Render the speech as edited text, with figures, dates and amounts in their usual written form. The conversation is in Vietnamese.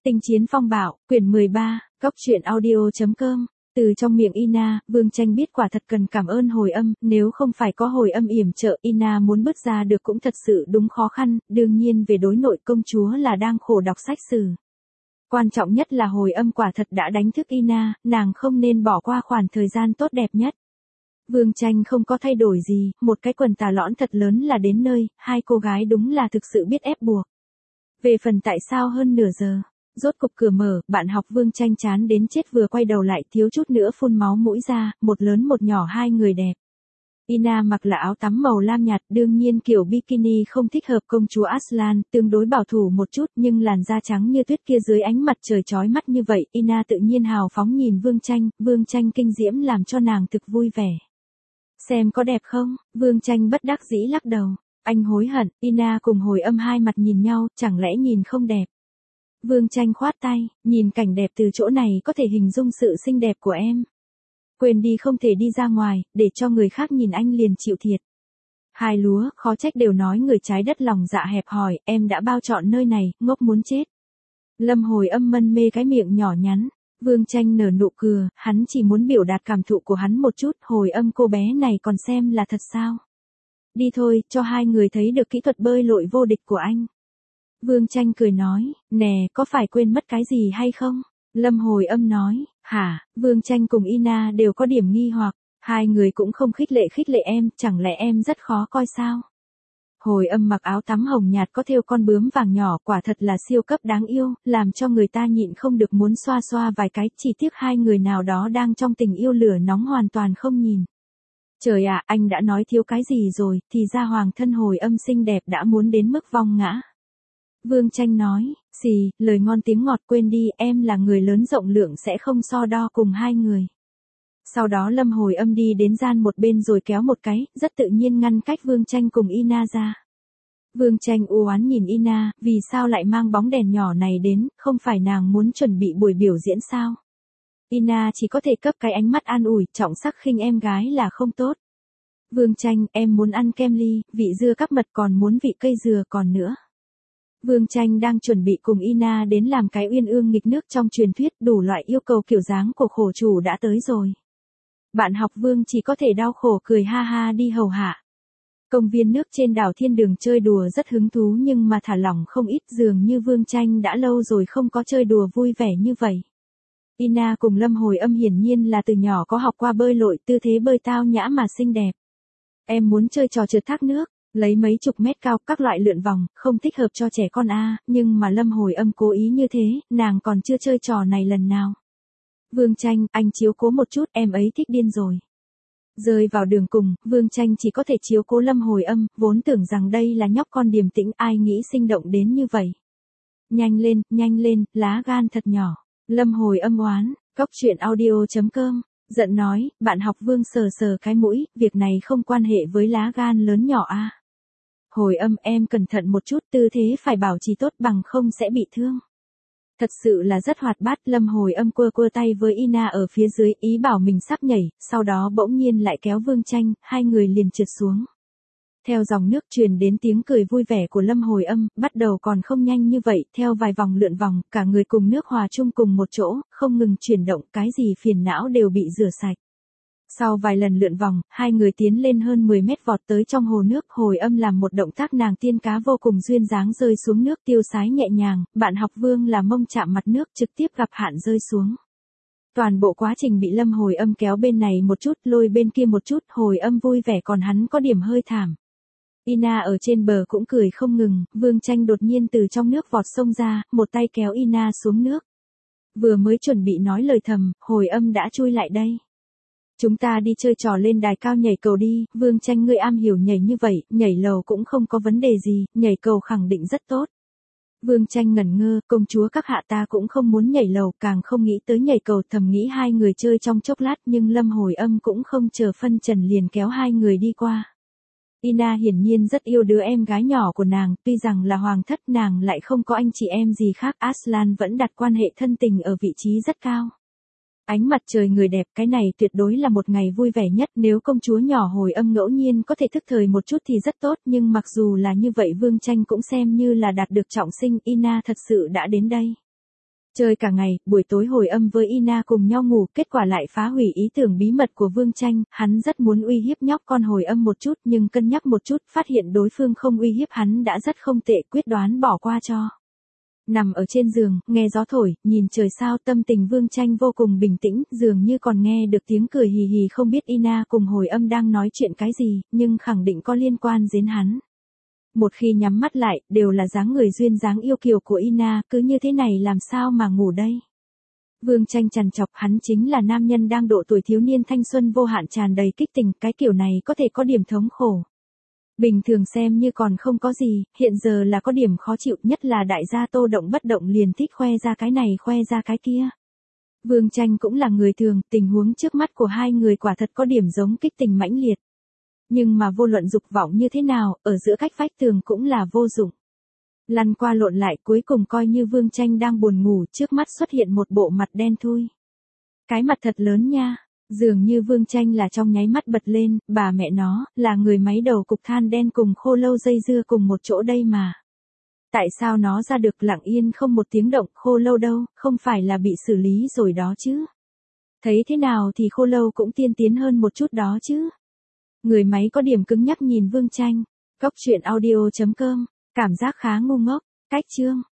Tinh chiến phong bạo, quyển 13, Góc truyện audio.com. Từ trong miệng Ina, Vương Tranh biết quả thật cần cảm ơn hồi âm, nếu không phải có hồi âm yểm trợ, Ina muốn bước ra được cũng thật sự đúng khó khăn, đương nhiên về đối nội công chúa là đang khổ đọc sách sử. Quan trọng nhất là hồi âm quả thật đã đánh thức Ina, nàng không nên bỏ qua khoảng thời gian tốt đẹp nhất. Vương Tranh không có thay đổi gì, một cái quần tà lõn thật lớn là đến nơi, hai cô gái đúng là thực sự biết ép buộc. Về phần tại sao hơn nửa giờ, rốt cục cửa mở, bạn học Vương Tranh chán đến chết vừa quay đầu lại thiếu chút nữa phun máu mũi ra, một lớn một nhỏ hai người đẹp. Ina mặc là áo tắm màu lam nhạt, đương nhiên kiểu bikini không thích hợp công chúa Aslan, tương đối bảo thủ một chút nhưng làn da trắng như tuyết kia dưới ánh mặt trời chói mắt như vậy, Ina tự nhiên hào phóng nhìn Vương Tranh kinh diễm làm cho nàng thực vui vẻ. Xem có đẹp không? Vương Tranh bất đắc dĩ lắc đầu. Anh hối hận, Ina cùng hồi âm hai mặt nhìn nhau, chẳng lẽ nhìn không đẹp? Vương Tranh khoát tay, nhìn cảnh đẹp từ chỗ này có thể hình dung sự xinh đẹp của em. Quên đi không thể đi ra ngoài, để cho người khác nhìn anh liền chịu thiệt. Hai lúa, khó trách đều nói người trái đất lòng dạ hẹp hòi, em đã bao chọn nơi này, ngốc muốn chết. Lâm hồi âm mân mê cái miệng nhỏ nhắn. Vương Tranh nở nụ cười, hắn chỉ muốn biểu đạt cảm thụ của hắn một chút, hồi âm cô bé này còn xem là thật sao. Đi thôi, cho hai người thấy được kỹ thuật bơi lội vô địch của anh. Vương Tranh cười nói, nè, có phải quên mất cái gì hay không? Lâm hồi âm nói, hả? Vương Tranh cùng Ina đều có điểm nghi hoặc, hai người cũng không khích lệ em, chẳng lẽ em rất khó coi sao? Hồi âm mặc áo tắm hồng nhạt có thêu con bướm vàng nhỏ, quả thật là siêu cấp đáng yêu, làm cho người ta nhịn không được muốn xoa xoa vài cái, chỉ tiếc hai người nào đó đang trong tình yêu lửa nóng hoàn toàn không nhìn. Trời ạ, anh đã nói thiếu cái gì rồi, thì ra hoàng thân hồi âm xinh đẹp đã muốn đến mức vong ngã. Vương Tranh nói, xì, lời ngon tiếng ngọt quên đi, em là người lớn rộng lượng sẽ không so đo cùng hai người. Sau đó Lâm hồi âm đi đến gian một bên rồi kéo một cái, rất tự nhiên ngăn cách Vương Tranh cùng Ina ra. Vương Tranh u oán nhìn Ina, vì sao lại mang bóng đèn nhỏ này đến, không phải nàng muốn chuẩn bị buổi biểu diễn sao? Ina chỉ có thể cấp cái ánh mắt an ủi, trọng sắc khinh em gái là không tốt. Vương Tranh, em muốn ăn kem ly, vị dưa cắp mật còn muốn vị cây dừa còn nữa. Vương Tranh đang chuẩn bị cùng Ina đến làm cái uyên ương nghịch nước trong truyền thuyết, đủ loại yêu cầu kiểu dáng của khổ chủ đã tới rồi. Bạn học Vương chỉ có thể đau khổ cười ha ha đi hầu hạ. Công viên nước trên đảo Thiên Đường chơi đùa rất hứng thú nhưng mà thả lỏng không ít, dường như Vương Tranh đã lâu rồi không có chơi đùa vui vẻ như vậy. Ina cùng Lâm hồi âm hiển nhiên là từ nhỏ có học qua bơi lội, tư thế bơi tao nhã mà xinh đẹp. Em muốn chơi trò trượt thác nước, lấy mấy chục mét cao, các loại lượn vòng, không thích hợp cho trẻ con nhưng mà Lâm hồi âm cố ý như thế, nàng còn chưa chơi trò này lần nào. Vương Tranh, anh chiếu cố một chút, em ấy thích điên rồi. Rơi vào đường cùng, Vương Tranh chỉ có thể chiếu cố Lâm hồi âm, vốn tưởng rằng đây là nhóc con điềm tĩnh, ai nghĩ sinh động đến như vậy. Nhanh lên, lá gan thật nhỏ. Lâm hồi âm oán, Góc truyện audio.com, giận nói, bạn học Vương sờ cái mũi, việc này không quan hệ với lá gan lớn nhỏ Hồi âm, em cẩn thận một chút, tư thế phải bảo trì tốt bằng không sẽ bị thương. Thật sự là rất hoạt bát, Lâm hồi âm quơ tay với Ina ở phía dưới, ý bảo mình sắp nhảy, sau đó bỗng nhiên lại kéo Vương Tranh, hai người liền trượt xuống. Theo dòng nước truyền đến tiếng cười vui vẻ của Lâm hồi âm, bắt đầu còn không nhanh như vậy, theo vài vòng lượn vòng, cả người cùng nước hòa chung cùng một chỗ, không ngừng chuyển động, cái gì phiền não đều bị rửa sạch. Sau vài lần lượn vòng, hai người tiến lên hơn 10 mét vọt tới trong hồ nước, hồi âm làm một động tác nàng tiên cá vô cùng duyên dáng rơi xuống nước tiêu sái nhẹ nhàng, bạn học Vương là mông chạm mặt nước trực tiếp gặp hạn rơi xuống. Toàn bộ quá trình bị Lâm hồi âm kéo bên này một chút, lôi bên kia một chút, hồi âm vui vẻ còn hắn có điểm hơi thảm. Ina ở trên bờ cũng cười không ngừng, Vương Tranh đột nhiên từ trong nước vọt xông ra, một tay kéo Ina xuống nước. Vừa mới chuẩn bị nói lời thầm, hồi âm đã chui lại đây. Chúng ta đi chơi trò lên đài cao nhảy cầu đi, Vương Tranh ngươi am hiểu nhảy như vậy, nhảy lầu cũng không có vấn đề gì, nhảy cầu khẳng định rất tốt. Vương Tranh ngẩn ngơ, công chúa các hạ ta cũng không muốn nhảy lầu, càng không nghĩ tới nhảy cầu, thầm nghĩ hai người chơi trong chốc lát nhưng Lâm hồi âm cũng không chờ phân trần liền kéo hai người đi qua. Ina hiển nhiên rất yêu đứa em gái nhỏ của nàng, tuy rằng là hoàng thất nàng lại không có anh chị em gì khác, Aslan vẫn đặt quan hệ thân tình ở vị trí rất cao. Ánh mặt trời người đẹp, cái này tuyệt đối là một ngày vui vẻ nhất, nếu công chúa nhỏ hồi âm ngẫu nhiên có thể thức thời một chút thì rất tốt, nhưng mặc dù là như vậy Vương Tranh cũng xem như là đạt được trọng sinh, Ina thật sự đã đến đây. Chơi cả ngày, buổi tối hồi âm với Ina cùng nhau ngủ, kết quả lại phá hủy ý tưởng bí mật của Vương Tranh, hắn rất muốn uy hiếp nhóc con hồi âm một chút nhưng cân nhắc một chút, phát hiện đối phương không uy hiếp hắn đã rất không tệ, quyết đoán bỏ qua cho. Nằm ở trên giường, nghe gió thổi, nhìn trời sao, tâm tình Vương Tranh vô cùng bình tĩnh, dường như còn nghe được tiếng cười hì hì, không biết Ina cùng hồi âm đang nói chuyện cái gì, nhưng khẳng định có liên quan đến hắn. Một khi nhắm mắt lại, đều là dáng người duyên dáng yêu kiều của Ina, cứ như thế này làm sao mà ngủ đây. Vương Tranh trằn trọc, hắn chính là nam nhân đang độ tuổi thiếu niên thanh xuân vô hạn tràn đầy kích tình, cái kiểu này có thể có điểm thống khổ. Bình thường xem như còn không có gì, hiện giờ là có điểm khó chịu, nhất là đại gia Tô Động bất động liền thích khoe ra cái này khoe ra cái kia. Vương Tranh cũng là người thường, tình huống trước mắt của hai người quả thật có điểm giống kích tình mãnh liệt. Nhưng mà vô luận dục vọng như thế nào, ở giữa cách vách tường cũng là vô dụng. Lăn qua lộn lại cuối cùng coi như Vương Tranh đang buồn ngủ, trước mắt xuất hiện một bộ mặt đen thui. Cái mặt thật lớn nha, dường như Vương Tranh là trong nháy mắt bật lên, bà mẹ nó, là người máy đầu cục than đen cùng khô lâu dây dưa cùng một chỗ đây mà. Tại sao nó ra được lặng yên không một tiếng động, khô lâu đâu, không phải là bị xử lý rồi đó chứ. Thấy thế nào thì khô lâu cũng tiên tiến hơn một chút đó chứ. Người máy có điểm cứng nhắc nhìn Vương Tranh. Góc truyện audio.com, cảm giác khá ngu ngốc. Cách chương